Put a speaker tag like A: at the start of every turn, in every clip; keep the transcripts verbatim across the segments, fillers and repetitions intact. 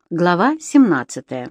A: Глава семнадцатая.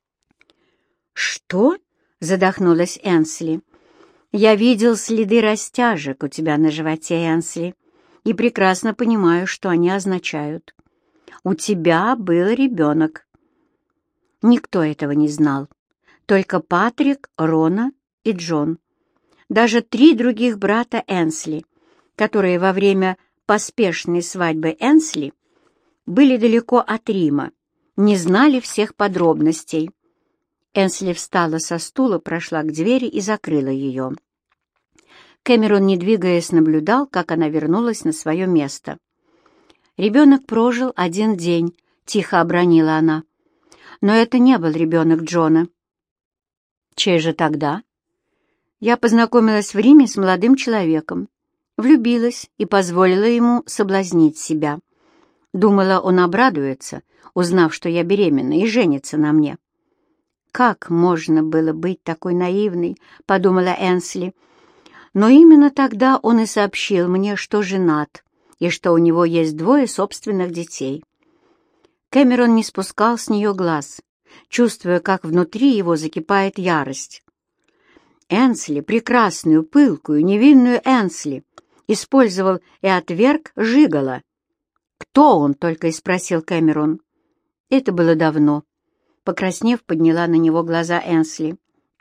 A: «Что?» — задохнулась Энсли. «Я видел следы растяжек у тебя на животе, Энсли, и прекрасно понимаю, что они означают. У тебя был ребенок». Никто этого не знал, только Патрик, Рона и Джон. Даже три других брата Энсли, которые во время поспешной свадьбы Энсли были далеко от Рима, не знали всех подробностей. Энсли встала со стула, прошла к двери и закрыла ее. Кэмерон, не двигаясь, наблюдал, как она вернулась на свое место. «Ребенок прожил один день», — тихо обронила она. «Но это не был ребенок Джона». «Чей же тогда?» «Я познакомилась в Риме с молодым человеком, влюбилась и позволила ему соблазнить себя. Думала, он обрадуется, узнав, что я беременна, и женится на мне». «Как можно было быть такой наивной?» — подумала Энсли. Но именно тогда он и сообщил мне, что женат, и что у него есть двое собственных детей. Кэмерон не спускал с нее глаз, чувствуя, как внутри его закипает ярость. Энсли, прекрасную, пылкую, невинную Энсли, использовал и отверг жиголо. «Кто он?» — только и спросил Кэмерон. Это было давно. Покраснев, подняла на него глаза Энсли.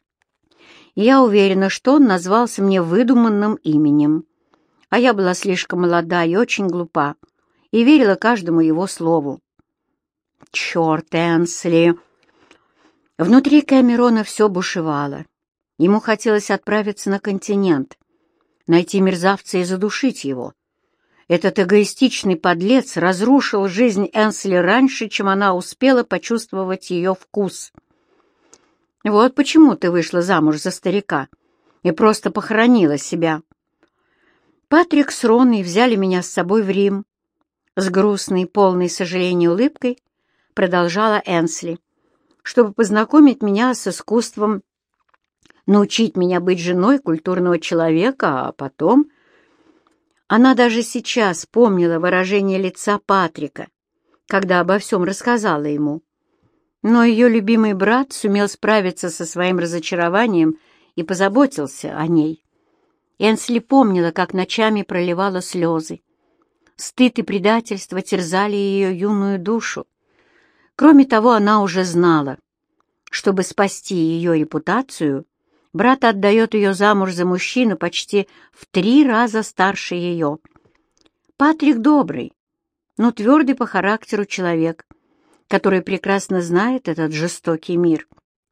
A: «Я уверена, что он назвался мне выдуманным именем. А я была слишком молода и очень глупа, и верила каждому его слову». «Черт, Энсли!» Внутри Кэмерона все бушевало. Ему хотелось отправиться на континент, найти мерзавца и задушить его. Этот эгоистичный подлец разрушил жизнь Энсли раньше, чем она успела почувствовать ее вкус. «Вот почему ты вышла замуж за старика и просто похоронила себя. Патрик с Роной взяли меня с собой в Рим». С грустной, полной сожаления улыбкой продолжала Энсли, «чтобы познакомить меня с искусством, научить меня быть женой культурного человека, а потом...» Она даже сейчас помнила выражение лица Патрика, когда обо всем рассказала ему. Но ее любимый брат сумел справиться со своим разочарованием и позаботился о ней. Энсли помнила, как ночами проливала слезы. Стыд и предательство терзали ее юную душу. Кроме того, она уже знала, чтобы спасти ее репутацию, брат отдает ее замуж за мужчину почти в три раза старше ее. Патрик добрый, но твердый по характеру человек, который прекрасно знает этот жестокий мир.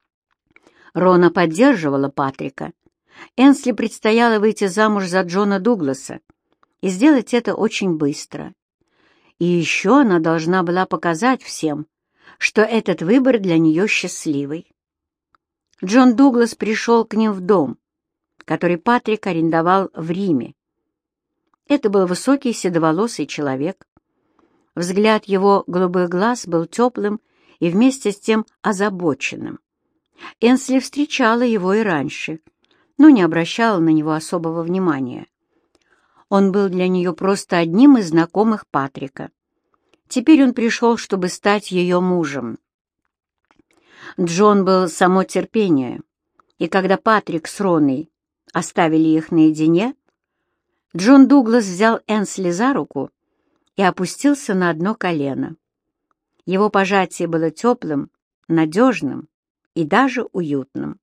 A: Рона поддерживала Патрика. Энсли предстояло выйти замуж за Джона Дугласа и сделать это очень быстро. И еще она должна была показать всем, что этот выбор для нее счастливый. Джон Дуглас пришел к ним в дом, который Патрик арендовал в Риме. Это был высокий седоволосый человек. Взгляд его голубых глаз был теплым и вместе с тем озабоченным. Энсли встречала его и раньше, но не обращала на него особого внимания. Он был для нее просто одним из знакомых Патрика. Теперь он пришел, чтобы стать ее мужем. Джон был само терпение, и когда Патрик с Роной оставили их наедине, Джон Дуглас взял Энсли за руку и опустился на одно колено. Его пожатие было теплым, надежным и даже уютным.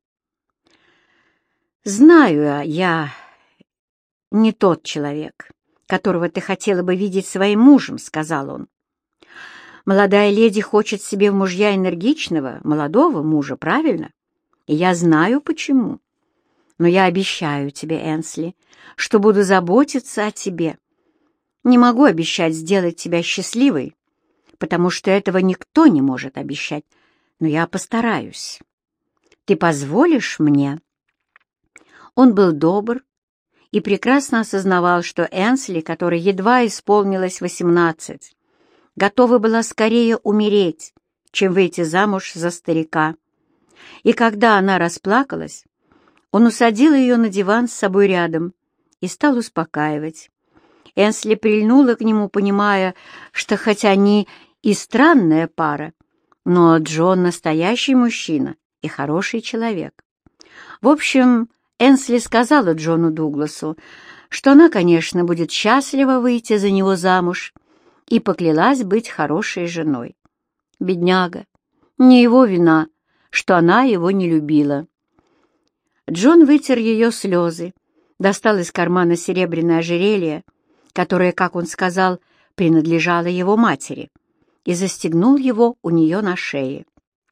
A: «Знаю, я не тот человек, которого ты хотела бы видеть своим мужем», — сказал он. «Молодая леди хочет себе в мужья энергичного, молодого мужа, правильно? И я знаю, почему. Но я обещаю тебе, Энсли, что буду заботиться о тебе. Не могу обещать сделать тебя счастливой, потому что этого никто не может обещать, но я постараюсь. Ты позволишь мне?» Он был добр и прекрасно осознавал, что Энсли, которой едва исполнилось восемнадцать, готова была скорее умереть, чем выйти замуж за старика. И когда она расплакалась, он усадил ее на диван с собой рядом и стал успокаивать. Энсли прильнула к нему, понимая, что хоть они и странная пара, Но Джон настоящий мужчина и хороший человек. В общем, Энсли сказала Джону Дугласу, что она, конечно, будет счастлива выйти за него замуж, и поклялась быть хорошей женой. Бедняга, не его вина, что она его не любила. Джон вытер ее слезы, достал из кармана серебряное ожерелье, которое, как он сказал, принадлежало его матери, и застегнул его у нее на шее.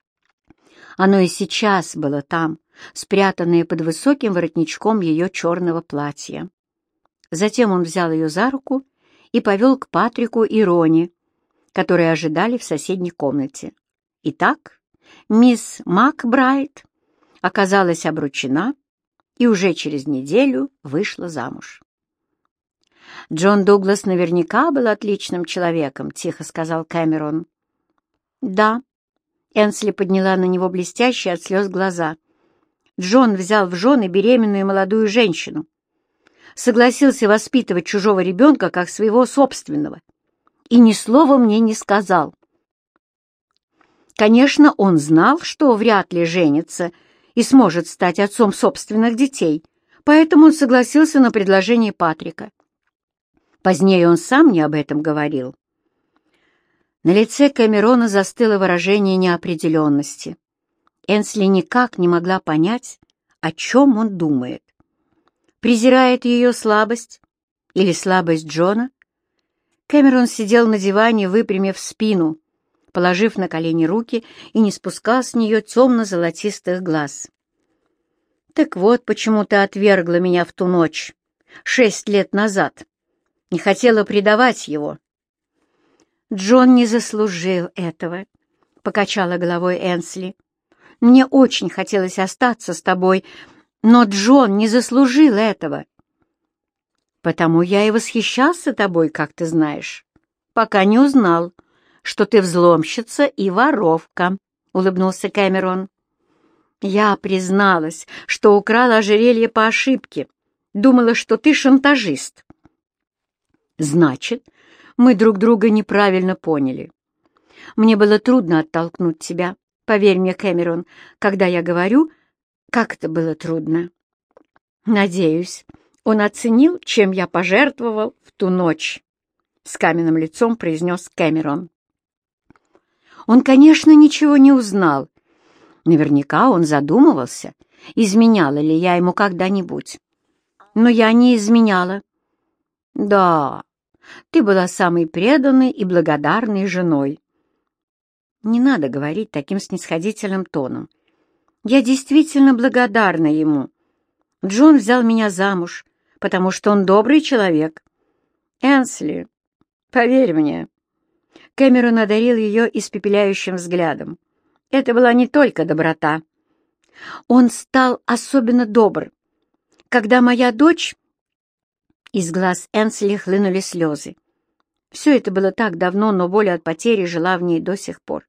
A: Оно и сейчас было там, спрятанное под высоким воротничком ее черного платья. Затем он взял ее за руку и повел к Патрику и Рони, которые ожидали в соседней комнате. Итак, мисс Макбрайт оказалась обручена и уже через неделю вышла замуж. «Джон Дуглас наверняка был отличным человеком», — тихо сказал Кэмерон. «Да», — Энсли подняла на него блестящие от слез глаза. «Джон взял в жены беременную молодую женщину, согласился воспитывать чужого ребенка как своего собственного и ни слова мне не сказал. Конечно, он знал, что вряд ли женится и сможет стать отцом собственных детей, поэтому он согласился на предложение Патрика. Позднее он сам мне об этом говорил». На лице Кэмерона застыло выражение неопределенности. Энсли никак не могла понять, о чем он думает. Презирает ее слабость или слабость Джона? Кэмерон сидел на диване, выпрямив спину, положив на колени руки и не спускал с нее темно-золотистых глаз. «Так вот, почему ты отвергла меня в ту ночь, шесть лет назад. Не хотела предавать его». «Джон не заслужил этого», — покачала головой Энсли. «Мне очень хотелось остаться с тобой, но Джон не заслужил этого». «Потому я и восхищался тобой, как ты знаешь, пока не узнал, что ты взломщица и воровка», — улыбнулся Кэмерон. «Я призналась, что украла ожерелье по ошибке, думала, что ты шантажист». «Значит, мы друг друга неправильно поняли. Мне было трудно оттолкнуть тебя, поверь мне, Кэмерон, когда я говорю, как это было трудно. Надеюсь, он оценил, чем я пожертвовал в ту ночь», — с каменным лицом произнес Кэмерон. Он, конечно, ничего не узнал. Наверняка он задумывался, изменяла ли я ему когда-нибудь. Но я не изменяла. «Да, ты была самой преданной и благодарной женой». Не надо говорить таким снисходительным тоном. Я действительно благодарна ему. Джон взял меня замуж, потому что он добрый человек. Энсли, поверь мне. Кэмерон одарил ее испепеляющим взглядом. Это была не только доброта. Он стал особенно добр, когда моя дочь... Из глаз Энсли хлынули слезы. Все это было так давно, но боль от потери жила в ней до сих пор.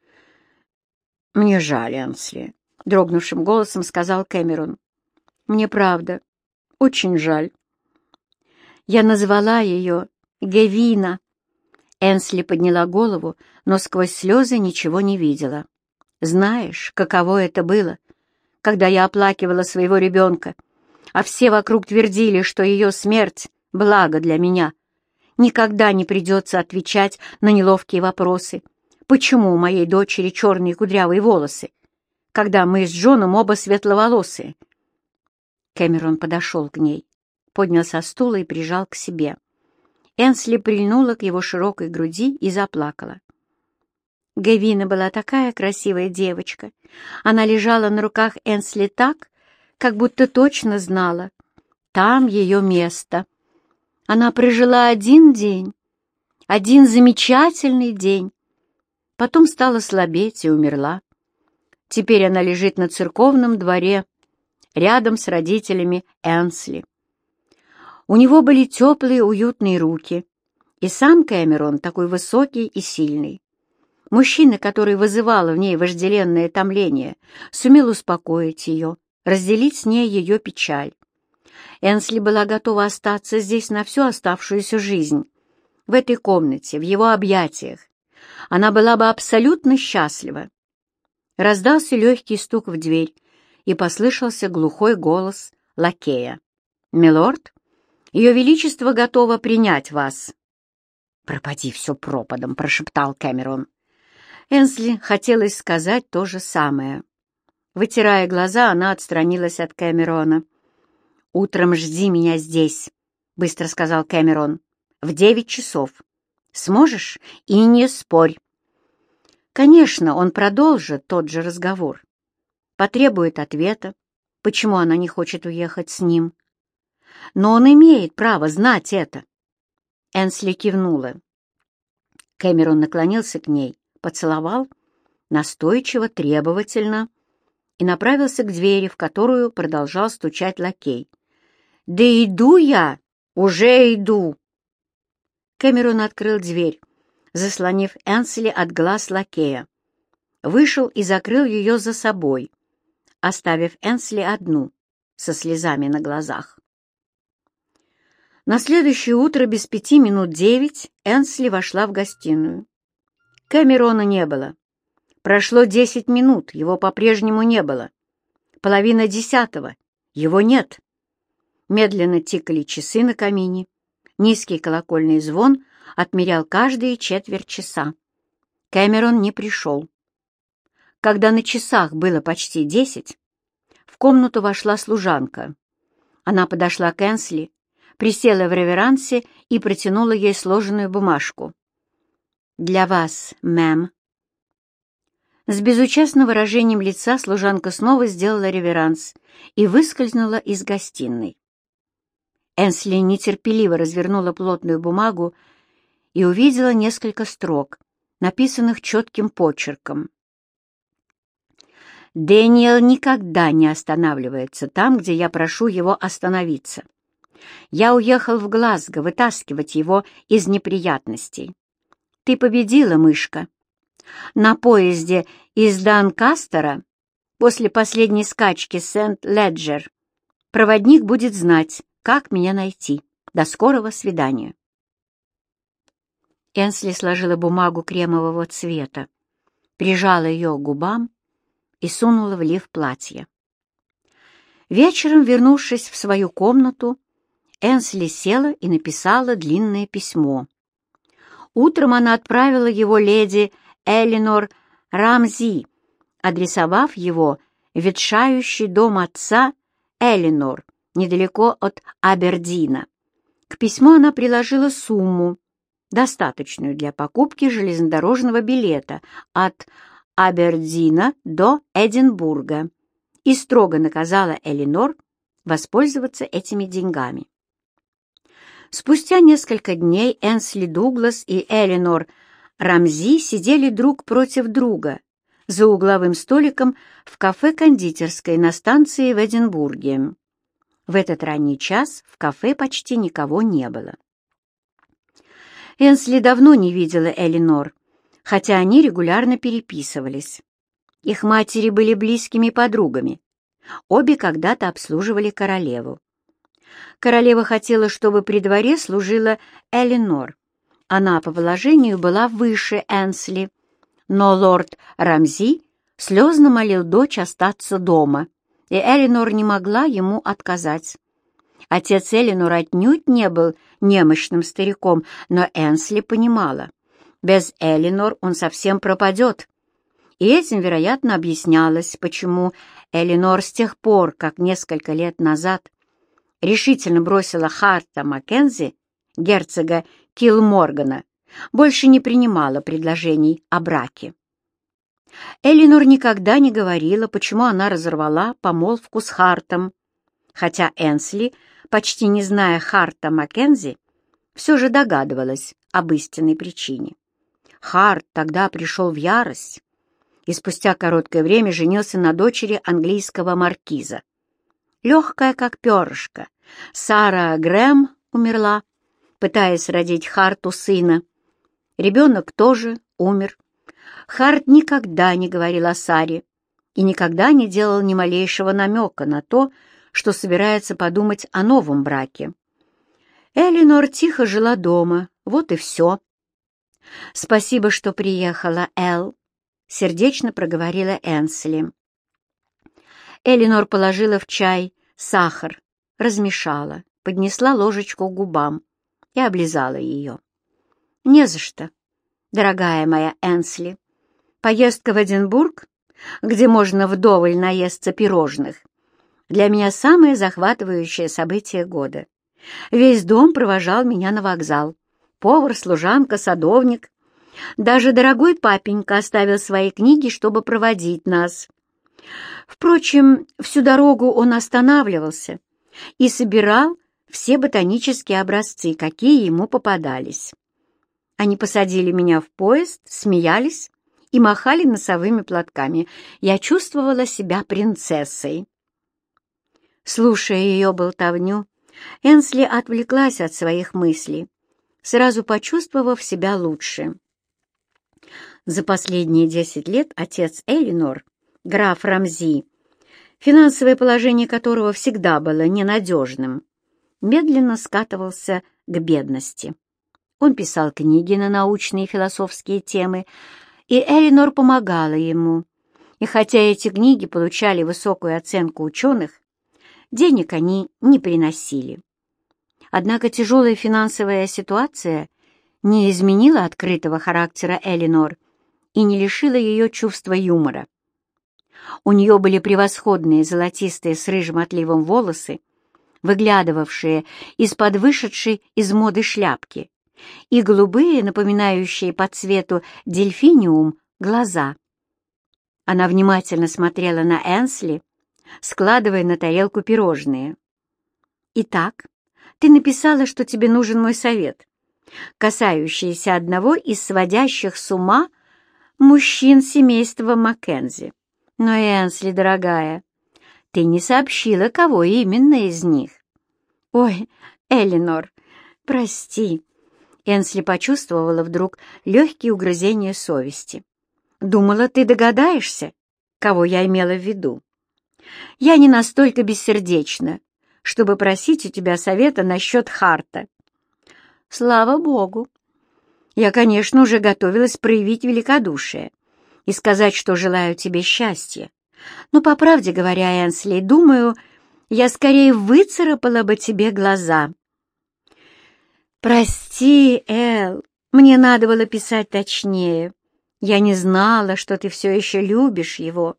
A: «Мне жаль, Энсли», — дрогнувшим голосом сказал Кэмерон. «Мне правда, очень жаль». Я назвала ее Гевина. Энсли подняла голову, но сквозь слезы ничего не видела. «Знаешь, каково это было, когда я оплакивала своего ребенка, а все вокруг твердили, что ее смерть — благо для меня. Никогда не придется отвечать на неловкие вопросы. Почему у моей дочери черные кудрявые волосы, когда мы с Джоном оба светловолосые?» Кэмерон подошел к ней, поднял со стула и прижал к себе. Энсли прильнула к его широкой груди и заплакала. Гевина была такая красивая девочка. Она лежала на руках Энсли так, как будто точно знала. Там ее место. Она прожила один день, один замечательный день. Потом стала слабеть и умерла. Теперь она лежит на церковном дворе, рядом с родителями Энсли. У него были теплые, уютные руки, и сам Кэмерон такой высокий и сильный. Мужчина, который вызывал в ней вожделенное томление, сумел успокоить ее, разделить с ней ее печаль. Энсли была готова остаться здесь на всю оставшуюся жизнь, в этой комнате, в его объятиях, Она была бы абсолютно счастлива. Раздался легкий стук в дверь, и послышался глухой голос лакея. «Милорд, Ее Величество готово принять вас». «Пропади все пропадом», — прошептал Кэмерон. Энсли хотелось сказать то же самое. Вытирая глаза, она отстранилась от Кэмерона. «Утром жди меня здесь», — быстро сказал Кэмерон. «В девять часов. Сможешь? И не спорь». Конечно, он продолжит тот же разговор. Потребует ответа, почему она не хочет уехать с ним. Но он имеет право знать это. Энсли кивнула. Кэмерон наклонился к ней, поцеловал, настойчиво, требовательно, и направился к двери, в которую продолжал стучать лакей. «Да иду я! Уже иду!» Кэмерон открыл дверь, заслонив Энсли от глаз лакея. Вышел и закрыл ее за собой, оставив Энсли одну, со слезами на глазах. На следующее утро без пяти минут девять Энсли вошла в гостиную. Кэмерона не было. Прошло десять минут, его по-прежнему не было. Половина десятого, его нет. Медленно тикали часы на камине. Низкий колокольный звон отмерял каждые четверть часа. Кэмерон не пришел. Когда на часах было почти десять, в комнату вошла служанка. Она подошла к Энсли, присела в реверансе и протянула ей сложенную бумажку. «Для вас, мэм». С безучастным выражением лица служанка снова сделала реверанс и выскользнула из гостиной. Энсли нетерпеливо развернула плотную бумагу и увидела несколько строк, написанных четким почерком. «Дэниел никогда не останавливается там, где я прошу его остановиться. Я уехал в Глазго вытаскивать его из неприятностей. Ты победила, мышка. На поезде из Донкастера после последней скачки Сент-Леджер проводник будет знать, как меня найти. До скорого свидания». Энсли сложила бумагу кремового цвета, прижала ее к губам и сунула в лиф платья. Вечером, вернувшись в свою комнату, Энсли села и написала длинное письмо. Утром она отправила его леди Элинор Рамзи, адресовав его в ветшающий дом отца Элинор, недалеко от Абердина. К письму она приложила сумму, достаточную для покупки железнодорожного билета от Абердина до Эдинбурга, и строго наказала Элинор воспользоваться этими деньгами. Спустя несколько дней Энсли Дуглас и Элинор Рамзи сидели друг против друга за угловым столиком в кафе-кондитерской на станции в Эдинбурге. В этот ранний час в кафе почти никого не было. Энсли давно не видела Элинор, хотя они регулярно переписывались. Их матери были близкими подругами. Обе когда-то обслуживали королеву. Королева хотела, чтобы при дворе служила Элинор. Она по положению была выше Энсли, но лорд Рамзи слезно молил дочь остаться дома, и Элинор не могла ему отказать. Отец Элинор отнюдь не был немощным стариком, но Энсли понимала, без Элинор он совсем пропадет. И этим, вероятно, объяснялось, почему Элинор с тех пор, как несколько лет назад решительно бросила Харта Маккензи, герцога Килморгана, больше не принимала предложений о браке. Элинор никогда не говорила, почему она разорвала помолвку с Хартом, хотя Энсли, почти не зная Харта Маккензи, все же догадывалась об истинной причине. Харт тогда пришел в ярость и спустя короткое время женился на дочери английского маркиза. Легкая, как перышко, Сара Грэм умерла, пытаясь родить Харту сына. Ребенок тоже умер. Харт никогда не говорил о Саре и никогда не делал ни малейшего намека на то, что собирается подумать о новом браке. Элинор тихо жила дома, вот и все. «Спасибо, что приехала, Эл», — сердечно проговорила Энсли. Элинор положила в чай сахар, размешала, поднесла ложечку к губам и облизала ее. «Не за что, дорогая моя Энсли. Поездка в Эдинбург, где можно вдоволь наесться пирожных, для меня самое захватывающее событие года. Весь дом провожал меня на вокзал. Повар, служанка, садовник. Даже дорогой папенька оставил свои книги, чтобы проводить нас. Впрочем, всю дорогу он останавливался и собирал все ботанические образцы, какие ему попадались. Они посадили меня в поезд, смеялись и махали носовыми платками. Я чувствовала себя принцессой. Слушая ее болтовню, Энсли отвлеклась от своих мыслей, сразу почувствовав себя лучше. За последние десять лет отец Элинор, граф Рамзи, финансовое положение которого всегда было ненадежным, медленно скатывался к бедности. Он писал книги на научные и философские темы, и Элинор помогала ему. И хотя эти книги получали высокую оценку ученых, денег они не приносили. Однако тяжелая финансовая ситуация не изменила открытого характера Элинор и не лишила ее чувства юмора. У нее были превосходные золотистые с рыжим отливом волосы, выглядывавшие из-под вышедшей из моды шляпки, и голубые, напоминающие по цвету дельфиниум, глаза. Она внимательно смотрела на Энсли, складывая на тарелку пирожные. «Итак, ты написала, что тебе нужен мой совет, касающийся одного из сводящих с ума мужчин семейства Маккензи. Но, Энсли, дорогая, ты не сообщила, кого именно из них». «Ой, Элинор, прости». Энсли почувствовала вдруг легкие угрызения совести. «Думала, ты догадаешься, кого я имела в виду. Я не настолько бессердечна, чтобы просить у тебя совета насчет Харта». «Слава Богу! Я, конечно, уже готовилась проявить великодушие и сказать, что желаю тебе счастья. Но, по правде говоря, Энсли, думаю, я скорее выцарапала бы тебе глаза». «Прости, Эл, мне надо было писать точнее. Я не знала, что ты все еще любишь его».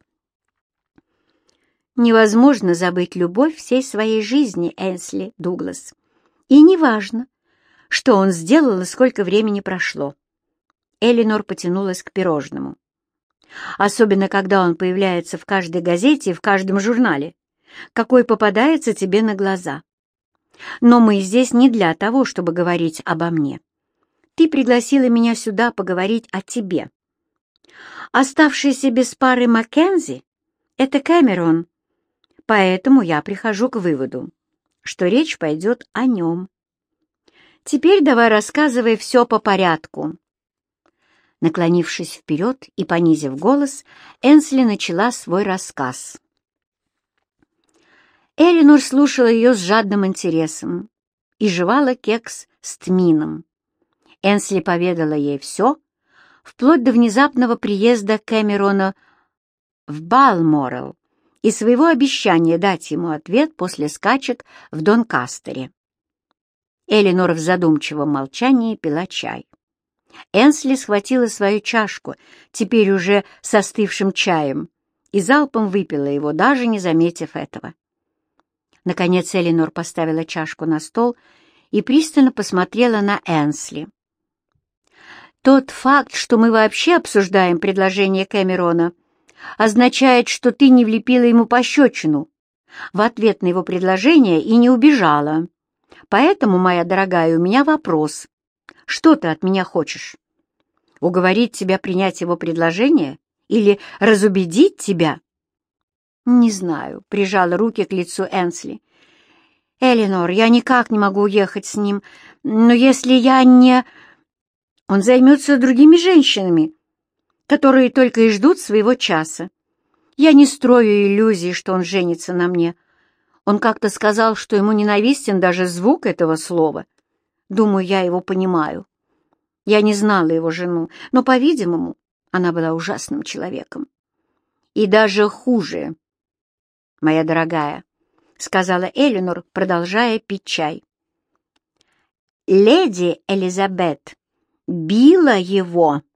A: Невозможно забыть любовь всей своей жизни, Энсли Дуглас. И неважно, что он сделал и сколько времени прошло. Элинор потянулась к пирожному. Особенно, когда он появляется в каждой газете и в каждом журнале, какой попадается тебе на глаза. Но мы здесь не для того, чтобы говорить обо мне. Ты пригласила меня сюда поговорить о тебе. Оставшийся без пары Маккензи — это Кэмерон, поэтому я прихожу к выводу, что речь пойдет о нем. Теперь давай рассказывай все по порядку». Наклонившись вперед и понизив голос, Энсли начала свой рассказ. Элинор слушала ее с жадным интересом и жевала кекс с тмином. Энсли поведала ей все, вплоть до внезапного приезда Кэмерона в Балморал и своего обещания дать ему ответ после скачек в Донкастере. Элинор в задумчивом молчании пила чай. Энсли схватила свою чашку, теперь уже с остывшим чаем, и залпом выпила его, даже не заметив этого. Наконец Элинор поставила чашку на стол и пристально посмотрела на Энсли. «Тот факт, что мы вообще обсуждаем предложение Кэмерона, означает, что ты не влепила ему пощечину в ответ на его предложение и не убежала. Поэтому, моя дорогая, у меня вопрос. Что ты от меня хочешь? Уговорить тебя принять его предложение или разубедить тебя?» «Не знаю», — прижала руки к лицу Энсли. «Элинор, я никак не могу уехать с ним, но если я не... Он займется другими женщинами, которые только и ждут своего часа. Я не строю иллюзий, что он женится на мне. Он как-то сказал, что ему ненавистен даже звук этого слова. Думаю, я его понимаю. Я не знала его жену, но, по-видимому, она была ужасным человеком. И даже хуже, моя дорогая, — сказала Элинор, продолжая пить чай. Леди Элизабет била его